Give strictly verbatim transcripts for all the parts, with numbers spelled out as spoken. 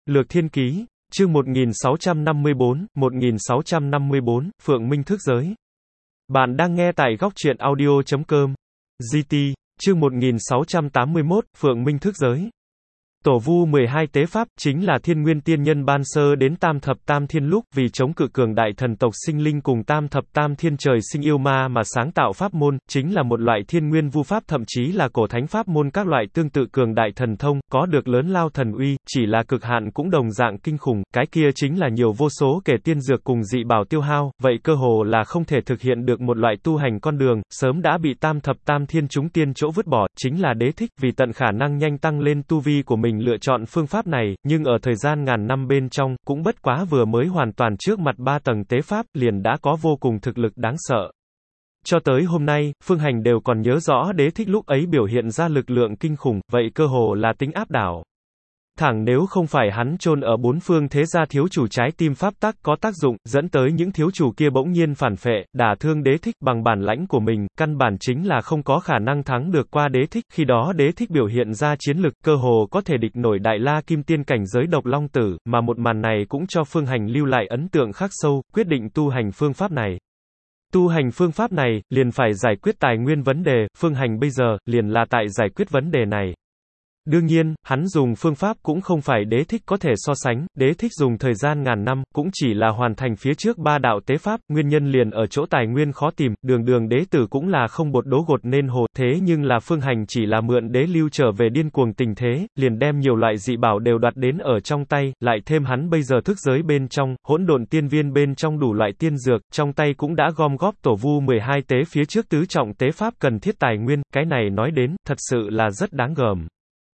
Lược Thiên Ký, chương một nghìn sáu trăm năm mươi bốn, một nghìn sáu trăm năm mươi bốn, Phượng Minh Thức Giới. Bạn đang nghe tại góc truyện audio chấm com. giê tê, chương một nghìn sáu trăm tám mươi mốt, Phượng Minh Thức Giới. Tổ vu mười hai tế pháp, chính là thiên nguyên tiên nhân ban sơ đến tam thập tam thiên lúc vì chống cự cường đại thần tộc sinh linh cùng tam thập tam thiên trời sinh yêu ma mà sáng tạo pháp môn, chính là một loại thiên nguyên vu pháp thậm chí là cổ thánh pháp môn các loại tương tự cường đại thần thông, có được lớn lao thần uy, chỉ là cực hạn cũng đồng dạng kinh khủng, cái kia chính là nhiều vô số kể tiên dược cùng dị bảo tiêu hao, vậy cơ hồ là không thể thực hiện được một loại tu hành con đường, sớm đã bị tam thập tam thiên chúng tiên chỗ vứt bỏ, chính là đế thích vì tận khả năng nhanh tăng lên tu vi của mình lựa chọn phương pháp này, nhưng ở thời gian ngàn năm bên trong, cũng bất quá vừa mới hoàn toàn trước mặt ba tầng tế pháp, liền đã có vô cùng thực lực đáng sợ. Cho tới hôm nay, Phương Hành đều còn nhớ rõ đế thích lúc ấy biểu hiện ra lực lượng kinh khủng, vậy cơ hồ là tính áp đảo. Thẳng nếu không phải hắn chôn ở bốn phương thế gia thiếu chủ trái tim pháp tắc có tác dụng, dẫn tới những thiếu chủ kia bỗng nhiên phản phệ, đả thương đế thích bằng bản lãnh của mình, căn bản chính là không có khả năng thắng được qua đế thích, khi đó đế thích biểu hiện ra chiến lực, cơ hồ có thể địch nổi đại la kim tiên cảnh giới độc long tử, mà một màn này cũng cho Phương Hành lưu lại ấn tượng khắc sâu, quyết định tu hành phương pháp này. Tu hành phương pháp này, liền phải giải quyết tài nguyên vấn đề, Phương Hành bây giờ, liền là tại giải quyết vấn đề này. Đương nhiên, hắn dùng phương pháp cũng không phải đế thích có thể so sánh, đế thích dùng thời gian ngàn năm, cũng chỉ là hoàn thành phía trước ba đạo tế pháp, nguyên nhân liền ở chỗ tài nguyên khó tìm, đường đường đế tử cũng là không bột đố gột nên hồ, thế nhưng là Phương Hành chỉ là mượn đế lưu trở về điên cuồng tình thế, liền đem nhiều loại dị bảo đều đoạt đến ở trong tay, lại thêm hắn bây giờ thức giới bên trong, hỗn độn tiên viên bên trong đủ loại tiên dược, trong tay cũng đã gom góp tổ vu mười hai tế phía trước tứ trọng tế pháp cần thiết tài nguyên, cái này nói đến, thật sự là rất đáng gờm.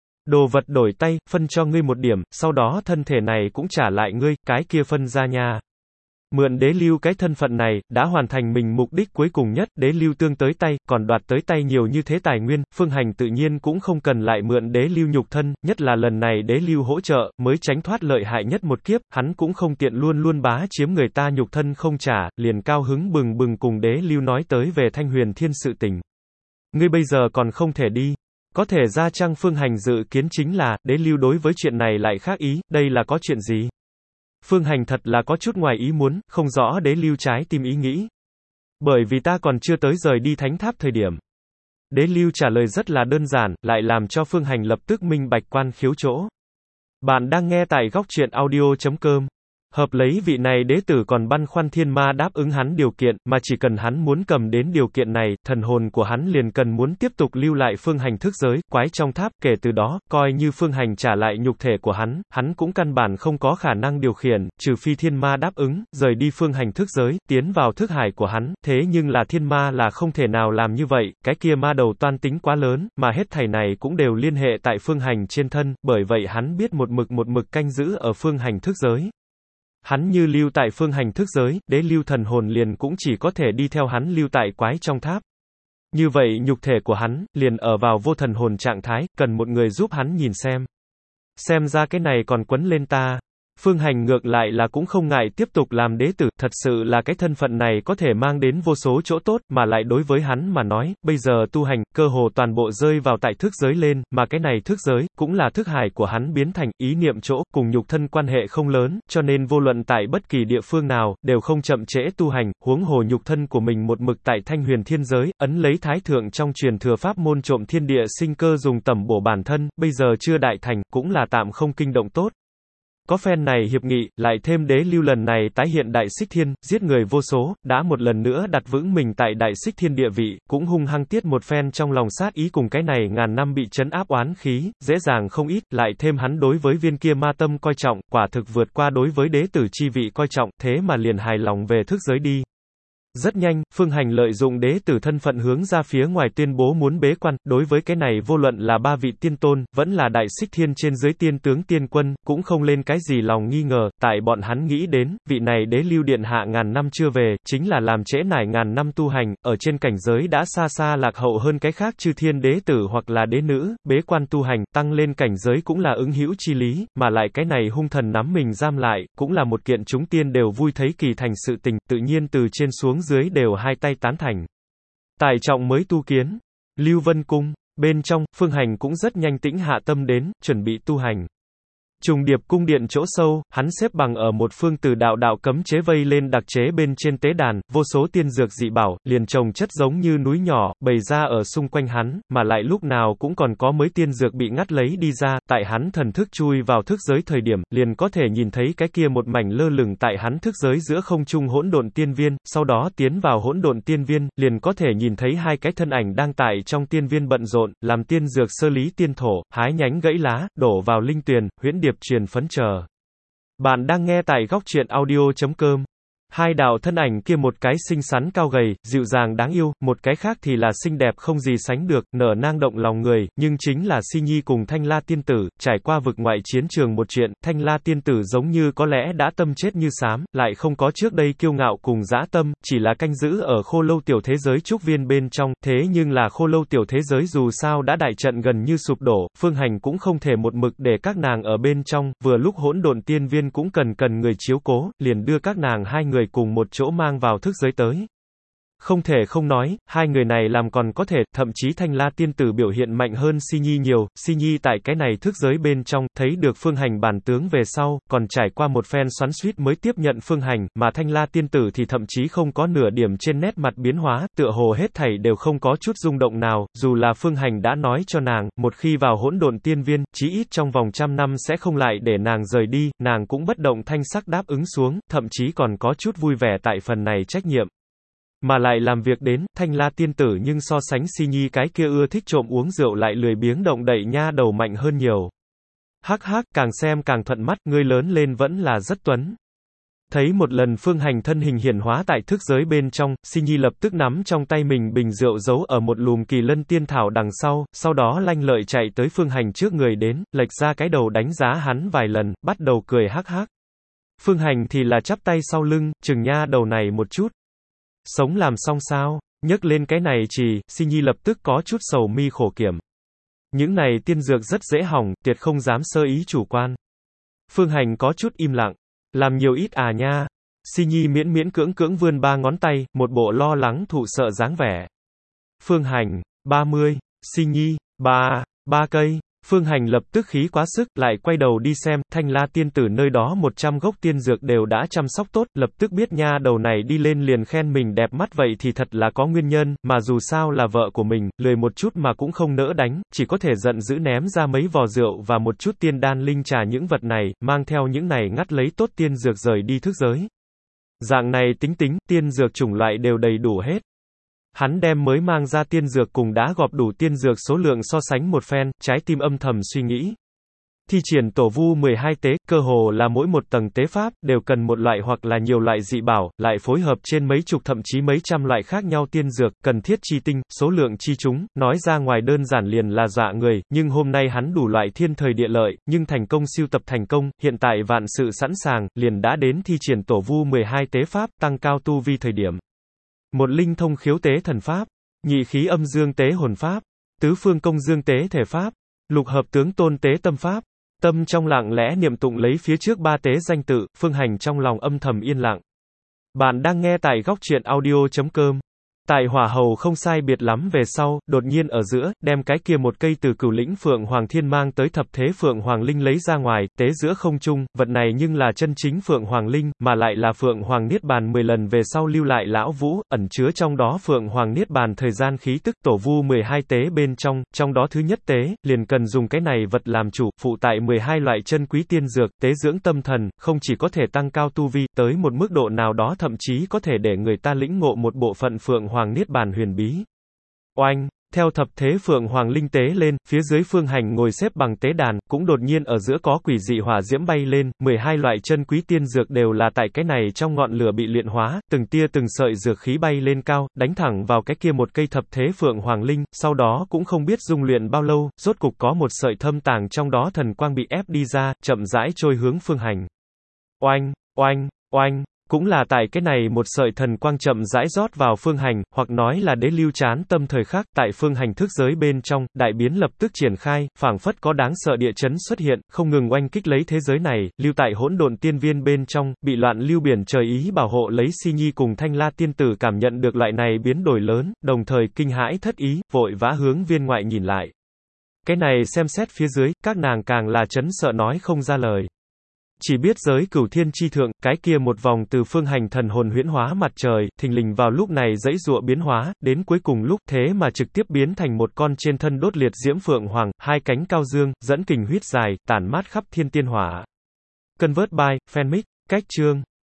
Đồ vật đổi tay, phân cho ngươi một điểm, sau đó thân thể này cũng trả lại ngươi, cái kia phân ra nha. Mượn đế lưu cái thân phận này, đã hoàn thành mình mục đích cuối cùng nhất, đế lưu tương tới tay, còn đoạt tới tay nhiều như thế tài nguyên, Phương Hành tự nhiên cũng không cần lại mượn đế lưu nhục thân, nhất là lần này đế lưu hỗ trợ, mới tránh thoát lợi hại nhất một kiếp, hắn cũng không tiện luôn luôn bá chiếm người ta nhục thân không trả, liền cao hứng bừng bừng cùng đế lưu nói tới về Thanh Huyền Thiên sự tình. Ngươi bây giờ còn không thể đi. Có thể ra chăng? Phương Hành dự kiến chính là, đế lưu đối với chuyện này lại khác ý, đây là có chuyện gì? Phương Hành thật là có chút ngoài ý muốn, không rõ đế lưu trái tim ý nghĩ. Bởi vì ta còn chưa tới rời đi thánh tháp thời điểm. Đế lưu trả lời rất là đơn giản, lại làm cho Phương Hành lập tức minh bạch quan khiếu chỗ. Bạn đang nghe tại góc truyện audio chấm com. Hợp lấy vị này đế tử còn băn khoăn thiên ma đáp ứng hắn điều kiện, mà chỉ cần hắn muốn cầm đến điều kiện này, thần hồn của hắn liền cần muốn tiếp tục lưu lại Phương Hành thức giới, quái trong tháp, kể từ đó, coi như Phương Hành trả lại nhục thể của hắn, hắn cũng căn bản không có khả năng điều khiển, trừ phi thiên ma đáp ứng, rời đi Phương Hành thức giới, tiến vào thức hải của hắn, thế nhưng là thiên ma là không thể nào làm như vậy, cái kia ma đầu toan tính quá lớn, mà hết thảy này cũng đều liên hệ tại Phương Hành trên thân, bởi vậy hắn biết một mực một mực canh giữ ở Phương Hành thức giới. Hắn như lưu tại Phương Hành thức giới, đế lưu thần hồn liền cũng chỉ có thể đi theo hắn lưu tại quái trong tháp. Như vậy nhục thể của hắn, liền ở vào vô thần hồn trạng thái, cần một người giúp hắn nhìn xem. Xem ra cái này còn quấn lên ta. Phương Hành ngược lại là cũng không ngại tiếp tục làm đế tử, thật sự là cái thân phận này có thể mang đến vô số chỗ tốt, mà lại đối với hắn mà nói, bây giờ tu hành, cơ hồ toàn bộ rơi vào tại thức giới lên, mà cái này thức giới, cũng là thức hải của hắn biến thành, ý niệm chỗ, cùng nhục thân quan hệ không lớn, cho nên vô luận tại bất kỳ địa phương nào, đều không chậm trễ tu hành, huống hồ nhục thân của mình một mực tại Thanh Huyền Thiên giới, ấn lấy thái thượng trong truyền thừa pháp môn trộm thiên địa sinh cơ dùng tẩm bổ bản thân, bây giờ chưa đại thành, cũng là tạm không kinh động tốt. Có phen này hiệp nghị, lại thêm đế lưu lần này tái hiện Đại Xích Thiên, giết người vô số, đã một lần nữa đặt vững mình tại Đại Xích Thiên địa vị, cũng hung hăng tiết một phen trong lòng sát ý cùng cái này ngàn năm bị trấn áp oán khí, dễ dàng không ít, lại thêm hắn đối với viên kia ma tâm coi trọng, quả thực vượt qua đối với đế tử chi vị coi trọng, thế mà liền hài lòng về thức giới đi. Rất nhanh, Phương Hành lợi dụng đế tử thân phận hướng ra phía ngoài tuyên bố muốn bế quan, đối với cái này vô luận là ba vị tiên tôn, vẫn là Đại Xích Thiên trên dưới tiên tướng tiên quân, cũng không lên cái gì lòng nghi ngờ, tại bọn hắn nghĩ đến, vị này đế lưu điện hạ ngàn năm chưa về, chính là làm trễ nải ngàn năm tu hành, ở trên cảnh giới đã xa xa lạc hậu hơn cái khác chư thiên đế tử hoặc là đế nữ, bế quan tu hành, tăng lên cảnh giới cũng là ứng hữu chi lý, mà lại cái này hung thần nắm mình giam lại, cũng là một kiện chúng tiên đều vui thấy kỳ thành sự tình, tự nhiên từ trên xuống dưới đều hai tay tán thành. Tài trọng mới tu kiến, Lưu Vân Cung, bên trong, Phương Hành cũng rất nhanh tĩnh hạ tâm đến, chuẩn bị tu hành. Trùng điệp cung điện chỗ sâu, hắn xếp bằng ở một phương từ đạo đạo cấm chế vây lên đặc chế bên trên tế đàn, vô số tiên dược dị bảo, liền chồng chất giống như núi nhỏ, bày ra ở xung quanh hắn, mà lại lúc nào cũng còn có mới tiên dược bị ngắt lấy đi ra, tại hắn thần thức chui vào thức giới thời điểm, liền có thể nhìn thấy cái kia một mảnh lơ lửng tại hắn thức giới giữa không trung hỗn độn tiên viên, sau đó tiến vào hỗn độn tiên viên, liền có thể nhìn thấy hai cái thân ảnh đang tại trong tiên viên bận rộn, làm tiên dược sơ lý tiên thổ, hái nhánh gãy lá, đổ vào linh tuyền, huyễn điệp truyền phấn chờ. Bạn đang nghe tại góc truyện audio chấm com. Hai đạo thân ảnh kia một cái xinh xắn cao gầy, dịu dàng đáng yêu, một cái khác thì là xinh đẹp không gì sánh được, nở nang động lòng người, nhưng chính là Si Nhi cùng Thanh La tiên tử, trải qua vực ngoại chiến trường một chuyện, Thanh La tiên tử giống như có lẽ đã tâm chết như xám, lại không có trước đây kiêu ngạo cùng dã tâm, chỉ là canh giữ ở Khô Lâu tiểu thế giới trúc viên bên trong, thế nhưng là Khô Lâu tiểu thế giới dù sao đã đại trận gần như sụp đổ, Phương Hành cũng không thể một mực để các nàng ở bên trong, vừa lúc hỗn độn tiên viên cũng cần cần người chiếu cố, liền đưa các nàng hai người cùng một chỗ mang vào thức giới tới. Không thể không nói, hai người này làm còn có thể, thậm chí Thanh La tiên tử biểu hiện mạnh hơn Si Nhi nhiều, Si Nhi tại cái này thức giới bên trong, thấy được Phương Hành bản tướng về sau, còn trải qua một phen xoắn xuýt mới tiếp nhận Phương Hành, mà Thanh La tiên tử thì thậm chí không có nửa điểm trên nét mặt biến hóa, tựa hồ hết thảy đều không có chút rung động nào, dù là Phương Hành đã nói cho nàng, một khi vào hỗn độn tiên viên, chí ít trong vòng trăm năm sẽ không lại để nàng rời đi, nàng cũng bất động thanh sắc đáp ứng xuống, thậm chí còn có chút vui vẻ tại phần này trách nhiệm. Mà lại làm việc đến, Thanh La tiên tử nhưng so sánh Si Nhi cái kia ưa thích trộm uống rượu lại lười biếng động đậy nha đầu mạnh hơn nhiều. Hắc hắc, càng xem càng thuận mắt, ngươi lớn lên vẫn là rất tuấn. Thấy một lần Phương Hành thân hình hiển hóa tại thức giới bên trong, Si Nhi lập tức nắm trong tay mình bình rượu giấu ở một lùm kỳ lân tiên thảo đằng sau, sau đó lanh lợi chạy tới Phương Hành trước người đến, lệch ra cái đầu đánh giá hắn vài lần, bắt đầu cười hắc hắc. Phương Hành thì là chắp tay sau lưng, chừng nha đầu này một chút. Sống làm xong sao? Nhấc lên cái này chỉ, Si Nhi lập tức có chút sầu mi khổ kiểm. Những này tiên dược rất dễ hỏng, tuyệt không dám sơ ý chủ quan. Phương Hành có chút im lặng. Làm nhiều ít à nha. Si Nhi miễn miễn cưỡng cưỡng vươn ba ngón tay, một bộ lo lắng thụ sợ dáng vẻ. Phương Hành, ba mươi. Si Nhi, ba, ba cây. Phương Hành lập tức khí quá sức, lại quay đầu đi xem, Thanh La tiên tử nơi đó một trăm gốc tiên dược đều đã chăm sóc tốt, lập tức biết nha đầu này đi lên liền khen mình đẹp mắt vậy thì thật là có nguyên nhân, mà dù sao là vợ của mình, lười một chút mà cũng không nỡ đánh, chỉ có thể giận dữ ném ra mấy vò rượu và một chút tiên đan linh trà những vật này, mang theo những này ngắt lấy tốt tiên dược rời đi thức giới. Dạng này tính tính, tiên dược chủng loại đều đầy đủ hết. Hắn đem mới mang ra tiên dược cùng đã gọp đủ tiên dược số lượng so sánh một phen, trái tim âm thầm suy nghĩ. Thi triển tổ vu mười hai tế, cơ hồ là mỗi một tầng tế pháp, đều cần một loại hoặc là nhiều loại dị bảo, lại phối hợp trên mấy chục thậm chí mấy trăm loại khác nhau tiên dược, cần thiết chi tinh, số lượng chi chúng, nói ra ngoài đơn giản liền là dọa người, nhưng hôm nay hắn đủ loại thiên thời địa lợi, nhưng thành công siêu tập thành công, hiện tại vạn sự sẵn sàng, liền đã đến thi triển tổ vu mười hai tế pháp, tăng cao tu vi thời điểm. Một linh thông khiếu tế thần pháp, nhị khí âm dương tế hồn pháp, tứ phương công dương tế thể pháp, lục hợp tướng tôn tế tâm pháp. Tâm trong lặng lẽ niệm tụng lấy phía trước ba tế danh tự, Phương Hành trong lòng âm thầm yên lặng. Bạn đang nghe tại góc truyện audio chấm com. Tại hỏa hầu không sai biệt lắm về sau, đột nhiên ở giữa, đem cái kia một cây từ cửu lĩnh Phượng Hoàng Thiên mang tới thập thế Phượng Hoàng Linh lấy ra ngoài, tế giữa không trung, vật này nhưng là chân chính Phượng Hoàng Linh, mà lại là Phượng Hoàng Niết Bàn mười lần về sau lưu lại lão vũ, ẩn chứa trong đó Phượng Hoàng Niết Bàn thời gian khí tức tổ vu mười hai tế bên trong, trong đó thứ nhất tế, liền cần dùng cái này vật làm chủ, phụ tại mười hai loại chân quý tiên dược, tế dưỡng tâm thần, không chỉ có thể tăng cao tu vi, tới một mức độ nào đó thậm chí có thể để người ta lĩnh ngộ một bộ phận Phượng Hoàng Niết Bàn huyền bí. Oanh, theo thập thế Phượng Hoàng Linh tế lên, phía dưới Phương Hành ngồi xếp bằng tế đàn, cũng đột nhiên ở giữa có quỷ dị hỏa diễm bay lên, mười hai loại chân quý tiên dược đều là tại cái này trong ngọn lửa bị luyện hóa, từng tia từng sợi dược khí bay lên cao, đánh thẳng vào cái kia một cây thập thế Phượng Hoàng Linh, sau đó cũng không biết dung luyện bao lâu, rốt cục có một sợi thâm tàng trong đó thần quang bị ép đi ra, chậm rãi trôi hướng Phương Hành. Oanh, oanh, oanh. Cũng là tại cái này một sợi thần quang chậm rãi rót vào Phương Hành, hoặc nói là đế lưu chán tâm thời khắc, tại Phương Hành thức giới bên trong, đại biến lập tức triển khai, phảng phất có đáng sợ địa chấn xuất hiện, không ngừng oanh kích lấy thế giới này, lưu tại hỗn độn tiên viên bên trong, bị loạn lưu biển trời ý bảo hộ lấy Si Nhi cùng Thanh La tiên tử cảm nhận được loại này biến đổi lớn, đồng thời kinh hãi thất ý, vội vã hướng viên ngoại nhìn lại. Cái này xem xét phía dưới, các nàng càng là chấn sợ nói không ra lời. Chỉ biết giới cửu thiên chi thượng, cái kia một vòng từ phương hành thần hồn huyễn hóa mặt trời, thình lình vào lúc này dãy dụa biến hóa, đến cuối cùng lúc thế mà trực tiếp biến thành một con trên thân đốt liệt diễm phượng hoàng, hai cánh cao dương, dẫn kình huyết dài, tản mát khắp thiên tiên hỏa. Convert by, Fanmic, cách chương.